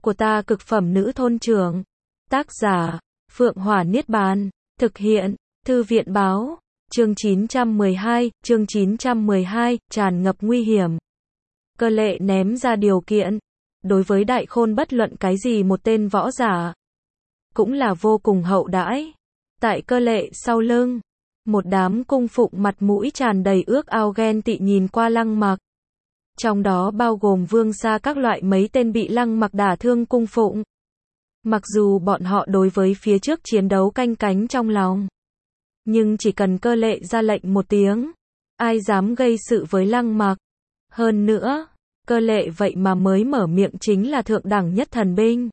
của ta cực phẩm nữ thôn trưởng. Tác giả, Phượng Hỏa Niết Bàn. Thực hiện, Thư viện báo. Chương 912, tràn ngập nguy hiểm. Cơ Lệ ném ra điều kiện. Đối với Đại Khôn bất luận cái gì một tên võ giả, cũng là vô cùng hậu đãi. Tại Cơ Lệ sau lưng, một đám cung phụng mặt mũi tràn đầy ước ao ghen tị nhìn qua Lăng Mặc. Trong đó bao gồm Vương gia các loại mấy tên bị Lăng Mặc đả thương cung phụng. Mặc dù bọn họ đối với phía trước chiến đấu canh cánh trong lòng, nhưng chỉ cần Cơ Lệ ra lệnh một tiếng, ai dám gây sự với Lăng Mặc. Hơn nữa, Cơ Lệ vậy mà mới mở miệng chính là thượng đẳng nhất thần binh.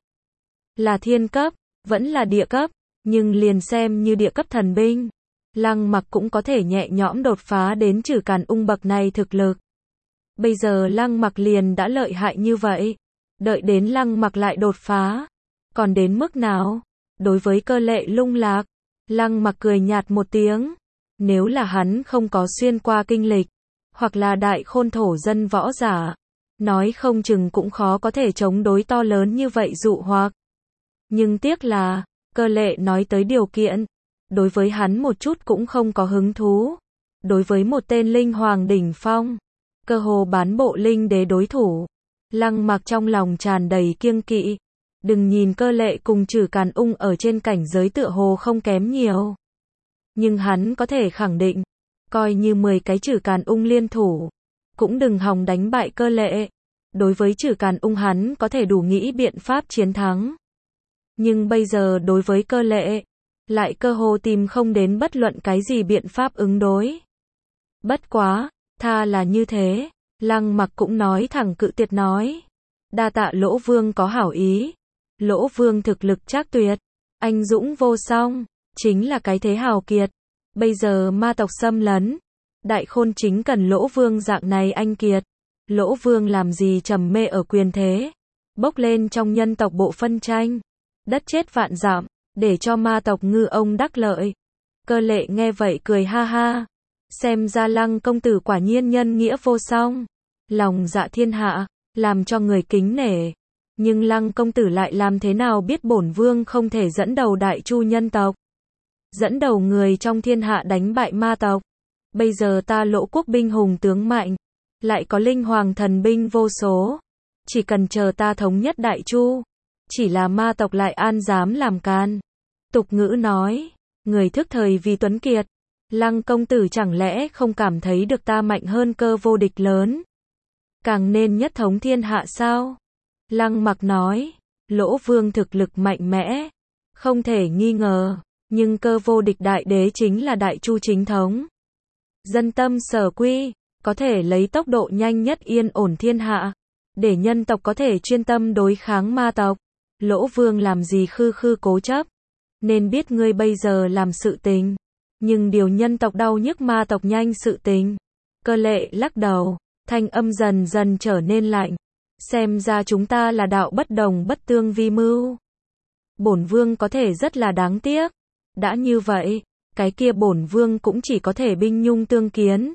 Là thiên cấp, vẫn là địa cấp, nhưng liền xem như địa cấp thần binh, Lăng Mặc cũng có thể nhẹ nhõm đột phá đến Trử Càn Ung bậc này thực lực. Bây giờ Lăng Mặc liền đã lợi hại như vậy, đợi đến Lăng Mặc lại đột phá, còn đến mức nào? Đối với Cơ Lệ lung lạc, Lăng Mặc cười nhạt một tiếng. Nếu là hắn không có xuyên qua kinh lịch, hoặc là Đại Khôn thổ dân võ giả, nói không chừng cũng khó có thể chống đối to lớn như vậy dụ hoặc. Nhưng tiếc là, Cơ Lệ nói tới điều kiện, đối với hắn một chút cũng không có hứng thú. Đối với một tên linh hoàng đỉnh phong, cơ hồ bán bộ linh đế đối thủ, Lăng Mặc trong lòng tràn đầy kiêng kỵ. Đừng nhìn Cơ Lệ cùng Trử Càn Ung ở trên cảnh giới tựa hồ không kém nhiều, nhưng hắn có thể khẳng định, coi như 10 cái Trử Càn Ung liên thủ, cũng đừng hòng đánh bại Cơ Lệ. Đối với Trử Càn Ung hắn có thể đủ nghĩ biện pháp chiến thắng, nhưng bây giờ đối với Cơ Lệ, lại cơ hồ tìm không đến bất luận cái gì biện pháp ứng đối. Bất quá, tha là như thế, Lăng Mặc cũng nói thẳng cự tuyệt nói. Đa tạ Lỗ Vương có hảo ý. Lỗ Vương thực lực trác tuyệt, anh dũng vô song, chính là cái thế hào kiệt. Bây giờ ma tộc xâm lấn, Đại Khôn chính cần Lỗ Vương dạng này anh kiệt. Lỗ Vương làm gì trầm mê ở quyền thế, bốc lên trong nhân tộc bộ phân tranh, đất chết vạn dặm, để cho ma tộc ngư ông đắc lợi. Cơ Lệ nghe vậy cười ha ha, xem ra Lăng công tử quả nhiên nhân nghĩa vô song, lòng dạ thiên hạ, làm cho người kính nể. Nhưng Lăng công tử lại làm thế nào biết bổn vương không thể dẫn đầu Đại Chu nhân tộc, dẫn đầu người trong thiên hạ đánh bại ma tộc. Bây giờ ta Lỗ quốc binh hùng tướng mạnh, lại có linh hoàng thần binh vô số, chỉ cần chờ ta thống nhất Đại Chu, chỉ là ma tộc lại an dám làm can. Tục ngữ nói, người thức thời vì tuấn kiệt. Lăng công tử chẳng lẽ không cảm thấy được ta mạnh hơn cơ vô địch lớn, càng nên nhất thống thiên hạ sao? Lăng Mặc nói, Lỗ Vương thực lực mạnh mẽ, không thể nghi ngờ, nhưng cơ vô địch đại đế chính là Đại Chu chính thống. Dân tâm sở quy, có thể lấy tốc độ nhanh nhất yên ổn thiên hạ, để nhân tộc có thể chuyên tâm đối kháng ma tộc. Lỗ Vương làm gì khư khư cố chấp, nên biết ngươi bây giờ làm sự tình, nhưng điều nhân tộc đau nhức ma tộc nhanh sự tình. Cơ Lệ lắc đầu, thanh âm dần dần trở nên lạnh. Xem ra chúng ta là đạo bất đồng bất tương vi mưu. Bổn vương có thể rất là đáng tiếc. Đã như vậy, cái kia bổn vương cũng chỉ có thể binh nhung tương kiến.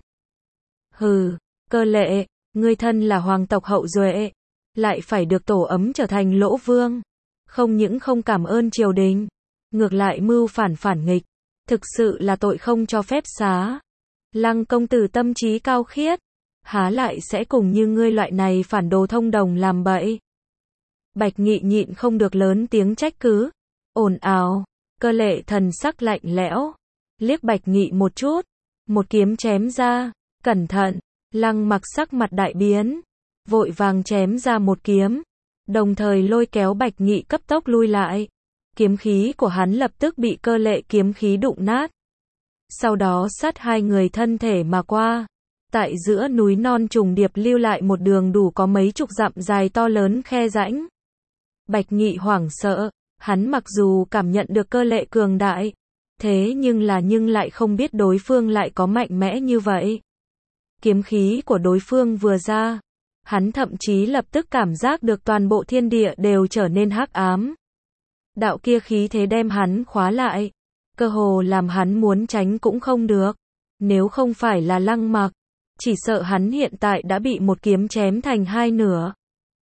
Hừ, Cơ Lệ, ngươi thân là hoàng tộc hậu duệ, lại phải được tổ ấm trở thành Lỗ Vương, không những không cảm ơn triều đình, ngược lại mưu phản nghịch, thực sự là tội không cho phép xá. Lăng công tử tâm trí cao khiết, há lại sẽ cùng như ngươi loại này phản đồ thông đồng làm bậy. Bạch Nghị nhịn không được lớn tiếng trách cứ. Ồn ào. Cơ Lệ thần sắc lạnh lẽo, liếc Bạch Nghị một chút, một kiếm chém ra. Cẩn thận. Lăng Mặc sắc mặt đại biến, vội vàng chém ra một kiếm, đồng thời lôi kéo Bạch Nghị cấp tốc lui lại. Kiếm khí của hắn lập tức bị Cơ Lệ kiếm khí đụng nát, sau đó sát hai người thân thể mà qua. Tại giữa núi non trùng điệp lưu lại một đường đủ có mấy chục dặm dài to lớn khe rãnh. Bạch Nghị hoảng sợ, hắn mặc dù cảm nhận được Cơ Lệ cường đại, thế nhưng lại không biết đối phương lại có mạnh mẽ như vậy. Kiếm khí của đối phương vừa ra, hắn thậm chí lập tức cảm giác được toàn bộ thiên địa đều trở nên hắc ám. Đạo kia khí thế đem hắn khóa lại, cơ hồ làm hắn muốn tránh cũng không được. Nếu không phải là Lăng Mặc, chỉ sợ hắn hiện tại đã bị một kiếm chém thành hai nửa.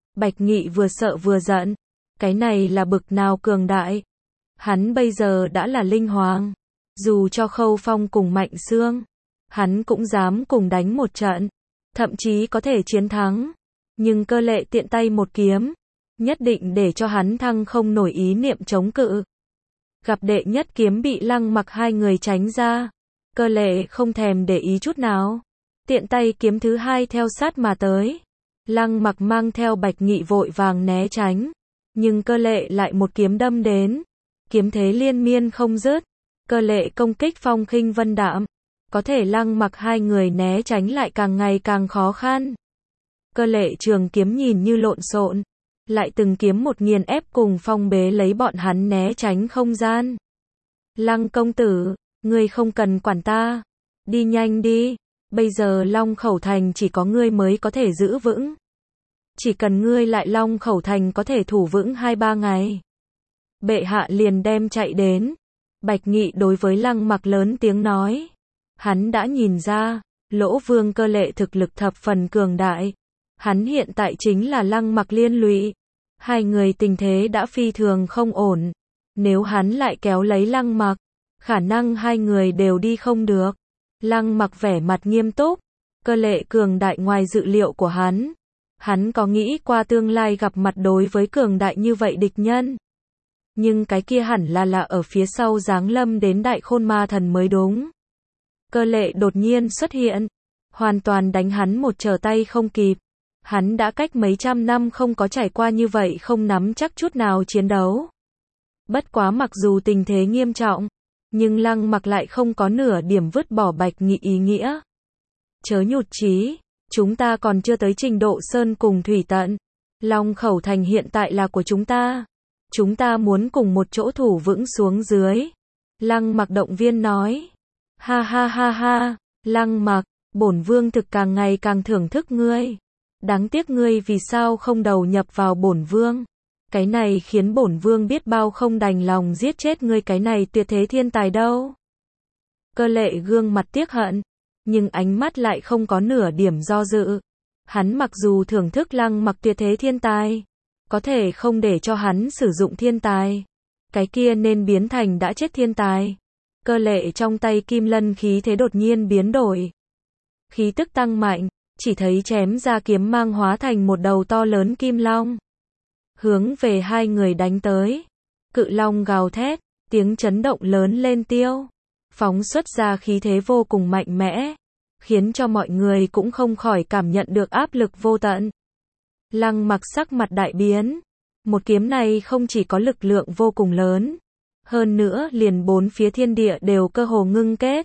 Bạch Nghị vừa sợ vừa giận. Cái này là bực nào cường đại. Hắn bây giờ đã là linh hoàng. Dù cho Khâu Phong cùng Mạnh Xương, hắn cũng dám cùng đánh một trận. Thậm chí có thể chiến thắng. Nhưng Cơ Lệ tiện tay một kiếm, nhất định để cho hắn thăng không nổi ý niệm chống cự. Gặp đệ nhất kiếm bị Lăng Mặc hai người tránh ra. Cơ Lệ không thèm để ý chút nào. Tiện tay kiếm thứ hai theo sát mà tới. Lăng Mặc mang theo Bạch Nghị vội vàng né tránh. Nhưng Cơ Lệ lại một kiếm đâm đến. Kiếm thế liên miên không dứt. Cơ Lệ công kích phong khinh vân đạm. Có thể Lăng Mặc hai người né tránh lại càng ngày càng khó khăn. Cơ Lệ trường kiếm nhìn như lộn xộn. Lại từng kiếm một nghiền ép cùng phong bế lấy bọn hắn né tránh không gian. Lăng công tử, ngươi không cần quản ta. Đi nhanh đi. Bây giờ Long Khẩu Thành chỉ có ngươi mới có thể giữ vững. Chỉ cần ngươi lại Long Khẩu Thành có thể thủ vững 2-3 ngày. Bệ hạ liền đem chạy đến. Bạch Nghị đối với Lăng Mặc lớn tiếng nói. Hắn đã nhìn ra, Lỗ Vương Cơ Lệ thực lực thập phần cường đại. Hắn hiện tại chính là Lăng Mặc liên lụy. Hai người tình thế đã phi thường không ổn. Nếu hắn lại kéo lấy Lăng Mặc, khả năng hai người đều đi không được. Lăng Mặc vẻ mặt nghiêm túc. Cơ Lệ cường đại ngoài dự liệu của hắn. Hắn có nghĩ qua tương lai gặp mặt đối với cường đại như vậy địch nhân. Nhưng cái kia hẳn là ở phía sau giáng lâm đến Đại Khôn Ma Thần mới đúng. Cơ Lệ đột nhiên xuất hiện. Hoàn toàn đánh hắn một trở tay không kịp. Hắn đã cách mấy trăm năm không có trải qua như vậy không nắm chắc chút nào chiến đấu. Bất quá mặc dù tình thế nghiêm trọng, nhưng Lăng Mặc lại không có nửa điểm vứt bỏ Bạch Nghị ý nghĩa. Chớ nhụt chí, chúng ta còn chưa tới trình độ sơn cùng thủy tận. Long Khẩu Thành hiện tại là của chúng ta. Chúng ta muốn cùng một chỗ thủ vững xuống dưới. Lăng Mặc động viên nói. Ha ha ha ha, Lăng Mặc, bổn vương thực càng ngày càng thưởng thức ngươi. Đáng tiếc ngươi vì sao không đầu nhập vào bổn vương. Cái này khiến bổn vương biết bao không đành lòng giết chết ngươi cái này tuyệt thế thiên tài đâu. Cơ Lệ gương mặt tiếc hận, nhưng ánh mắt lại không có nửa điểm do dự. Hắn mặc dù thưởng thức Lăng Mặc tuyệt thế thiên tài, có thể không để cho hắn sử dụng thiên tài. Cái kia nên biến thành đã chết thiên tài. Cơ Lệ trong tay kim lân khí thế đột nhiên biến đổi. Khí tức tăng mạnh, chỉ thấy chém ra kiếm mang hóa thành một đầu to lớn kim long. Hướng về hai người đánh tới. Cự long gào thét, tiếng chấn động lớn lên tiêu. Phóng xuất ra khí thế vô cùng mạnh mẽ. Khiến cho mọi người cũng không khỏi cảm nhận được áp lực vô tận. Lăng Mặc sắc mặt đại biến. Một kiếm này không chỉ có lực lượng vô cùng lớn. Hơn nữa liền bốn phía thiên địa đều cơ hồ ngưng kết.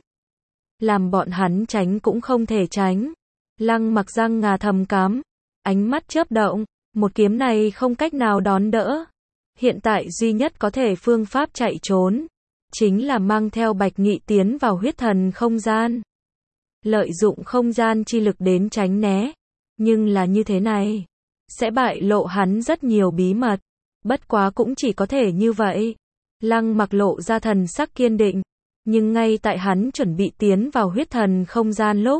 Làm bọn hắn tránh cũng không thể tránh. Lăng Mặc răng ngà thầm cắm. Ánh mắt chớp động. Một kiếm này không cách nào đón đỡ. Hiện tại duy nhất có thể phương pháp chạy trốn. Chính là mang theo Bạch Nghị tiến vào huyết thần không gian. Lợi dụng không gian chi lực đến tránh né. Nhưng là như thế này. Sẽ bại lộ hắn rất nhiều bí mật. Bất quá cũng chỉ có thể như vậy. Lăng Mặc lộ ra thần sắc kiên định. Nhưng ngay tại hắn chuẩn bị tiến vào huyết thần không gian lúc.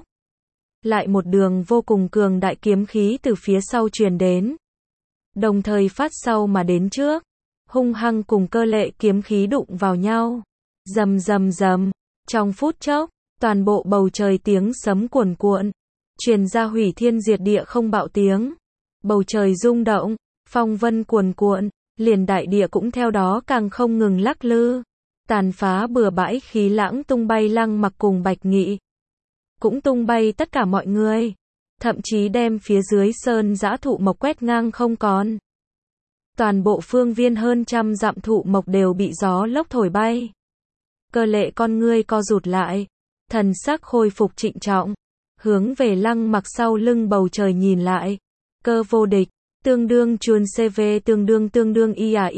Lại một đường vô cùng cường đại kiếm khí từ phía sau truyền đến. Đồng thời phát sau mà đến trước. Hung hăng cùng Cơ Lệ kiếm khí đụng vào nhau. Rầm rầm rầm. Trong phút chốc, toàn bộ bầu trời tiếng sấm cuồn cuộn. Truyền ra hủy thiên diệt địa không bạo tiếng. Bầu trời rung động, phong vân cuồn cuộn, liền đại địa cũng theo đó càng không ngừng lắc lư. Tàn phá bừa bãi khí lãng tung bay Lăng Mặc cùng Bạch Nghị. Cũng tung bay tất cả mọi người. Thậm chí đem phía dưới sơn dã thụ mộc quét ngang không còn. Toàn bộ phương viên hơn trăm dặm thụ mộc đều bị gió lốc thổi bay. Cơ Lệ con ngươi co rụt lại. Thần sắc khôi phục trịnh trọng. Hướng về Lăng Mặc sau lưng bầu trời nhìn lại. Cơ vô địch. Tương đương chuồn CV tương đương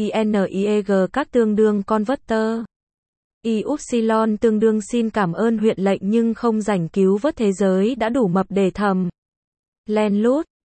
IAINIEG các tương đương converter. Y-Upsilon tương đương xin cảm ơn huyện lệnh nhưng không rảnh cứu vớt thế giới đã đủ mập để thầm. Len lút,